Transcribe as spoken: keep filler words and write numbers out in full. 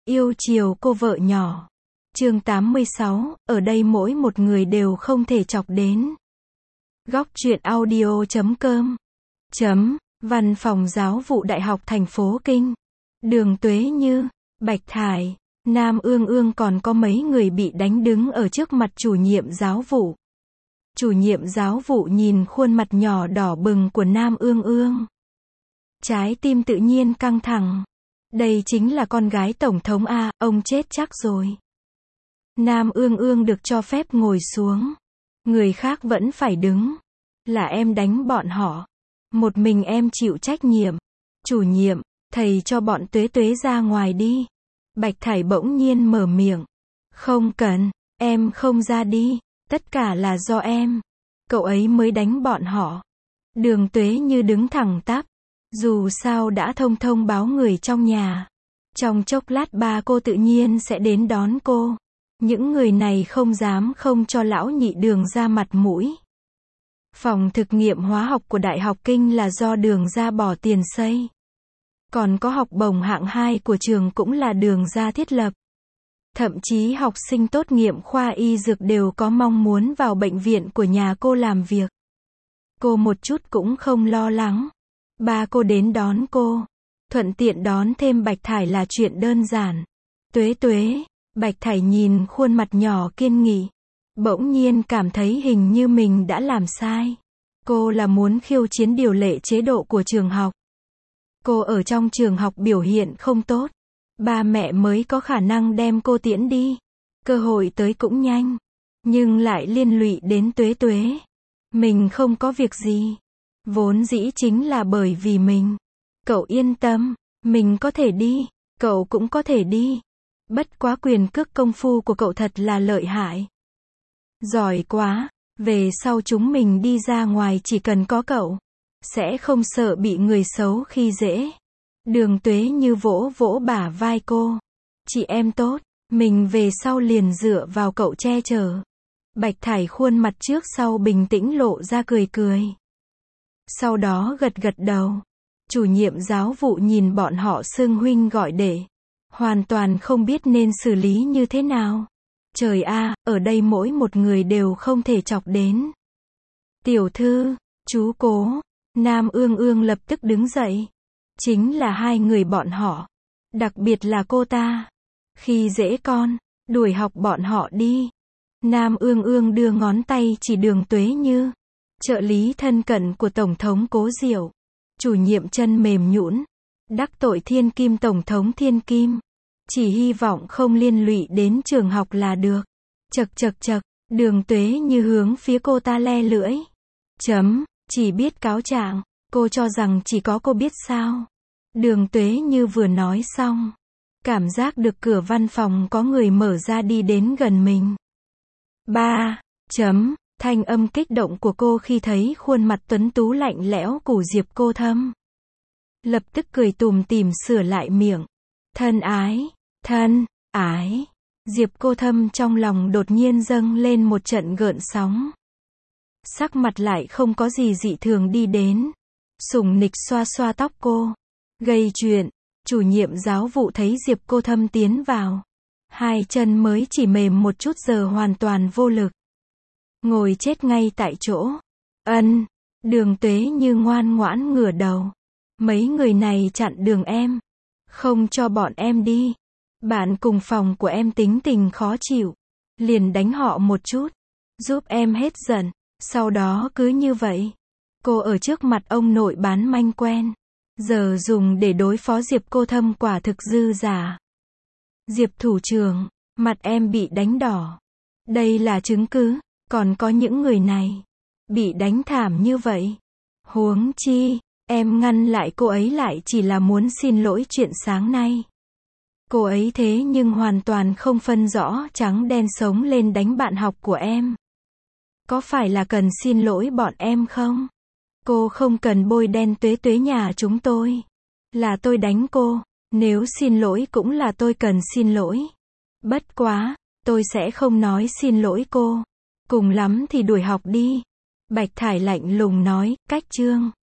Yêu chiều cô vợ nhỏ. Chương tám mươi sáu, ở đây mỗi một người đều không thể chọc đến. Góc truyện audio chấm com. Chấm, Văn phòng giáo vụ Đại học thành phố Kinh. Đường Tuế Như, Bạch Thải, Nam Ương Ương còn có mấy người bị đánh đứng ở trước mặt chủ nhiệm giáo vụ. Chủ nhiệm giáo vụ nhìn khuôn mặt nhỏ đỏ bừng của Nam Ương Ương. Trái tim tự nhiên căng thẳng. Đây chính là con gái tổng thống A, ông chết chắc rồi. Nam Ương Ương được cho phép ngồi xuống. Người khác vẫn phải đứng. Là em đánh bọn họ. Một mình em chịu trách nhiệm. Chủ nhiệm, thầy cho bọn Tuế Tuế ra ngoài đi. Bạch Thải bỗng nhiên mở miệng. Không cần, em không ra đi. Tất cả là do em. Cậu ấy mới đánh bọn họ. Đường Tuế Như đứng thẳng tắp. Dù sao đã thông thông báo người trong nhà. Trong chốc lát ba cô tự nhiên sẽ đến đón cô. Những người này không dám không cho lão nhị Đường ra mặt mũi. Phòng thực nghiệm hóa học của Đại học Kinh là do Đường ra bỏ tiền xây. Còn có học bổng hạng hai của trường cũng là Đường ra thiết lập. Thậm chí học sinh tốt nghiệp khoa y dược đều có mong muốn vào bệnh viện của nhà cô làm việc. Cô một chút cũng không lo lắng. Ba cô đến đón cô. Thuận tiện đón thêm Bạch Thải là chuyện đơn giản. Tuế Tuế, Bạch Thải nhìn khuôn mặt nhỏ kiên nghị. Bỗng nhiên cảm thấy hình như mình đã làm sai. Cô là muốn khiêu chiến điều lệ chế độ của trường học. Cô ở trong trường học biểu hiện không tốt. Ba mẹ mới có khả năng đem cô tiễn đi. Cơ hội tới cũng nhanh. Nhưng lại liên lụy đến Tuế Tuế. Mình không có việc gì. Vốn dĩ chính là bởi vì mình. Cậu yên tâm, mình có thể đi, cậu cũng có thể đi. Bất quá quyền cước công phu của cậu thật là lợi hại. Giỏi quá, về sau chúng mình đi ra ngoài chỉ cần có cậu. Sẽ không sợ bị người xấu khi dễ. Đường Tuế Như vỗ vỗ bả vai cô. Chị em tốt, mình về sau liền dựa vào cậu che chở. Bạch Thải khuôn mặt trước sau bình tĩnh lộ ra cười cười. Sau đó gật gật đầu. Chủ nhiệm giáo vụ nhìn bọn họ xưng huynh gọi đệ. Hoàn toàn không biết nên xử lý như thế nào. Trời a, ở đây mỗi một người đều không thể chọc đến. Tiểu thư, chú Cố, Nam Ương Ương lập tức đứng dậy. Chính là hai người bọn họ. Đặc biệt là cô ta. Khi dễ con, đuổi học bọn họ đi. Nam Ương Ương đưa ngón tay chỉ Đường Tuế Như. Trợ lý thân cận của Tổng thống Cố Diệu. Chủ nhiệm chân mềm nhũn. Đắc tội thiên kim Tổng thống thiên kim. Chỉ hy vọng không liên lụy đến trường học là được. Chật chật chật, Đường Tuế Như hướng phía cô ta le lưỡi. Chấm, chỉ biết cáo trạng. Cô cho rằng chỉ có cô biết sao. Đường Tuế Như vừa nói xong. Cảm giác được cửa văn phòng có người mở ra đi đến gần mình. Ba, chấm. Thanh âm kích động của cô khi thấy khuôn mặt tuấn tú lạnh lẽo của Diệp Cô Thâm. Lập tức cười tủm tỉm sửa lại miệng. Thân ái, thân, ái. Diệp Cô Thâm trong lòng đột nhiên dâng lên một trận gợn sóng. Sắc mặt lại không có gì dị thường đi đến. Sủng nịch xoa xoa tóc cô. Gây chuyện, chủ nhiệm giáo vụ thấy Diệp Cô Thâm tiến vào. Hai chân mới chỉ mềm một chút giờ hoàn toàn vô lực. Ngồi chết ngay tại chỗ. Ân, Đường Tuế Như ngoan ngoãn ngửa đầu. Mấy người này chặn đường em. Không cho bọn em đi. Bạn cùng phòng của em tính tình khó chịu. Liền đánh họ một chút. Giúp em hết giận. Sau đó cứ như vậy. Cô ở trước mặt ông nội bán manh quen. Giờ dùng để đối phó Diệp Cô Thâm quả thực dư giả. Diệp thủ trưởng, mặt em bị đánh đỏ. Đây là chứng cứ. Còn có những người này. Bị đánh thảm như vậy. Huống chi, em ngăn lại cô ấy lại chỉ là muốn xin lỗi chuyện sáng nay. Cô ấy thế nhưng hoàn toàn không phân rõ trắng đen sống lên đánh bạn học của em. Có phải là cần xin lỗi bọn em không? Cô không cần bôi đen Tuế Tuế nhà chúng tôi. Là tôi đánh cô. Nếu xin lỗi cũng là tôi cần xin lỗi. Bất quá, tôi sẽ không nói xin lỗi cô. Cùng lắm thì đuổi học đi. Bạch Thải lạnh lùng nói, cách chương.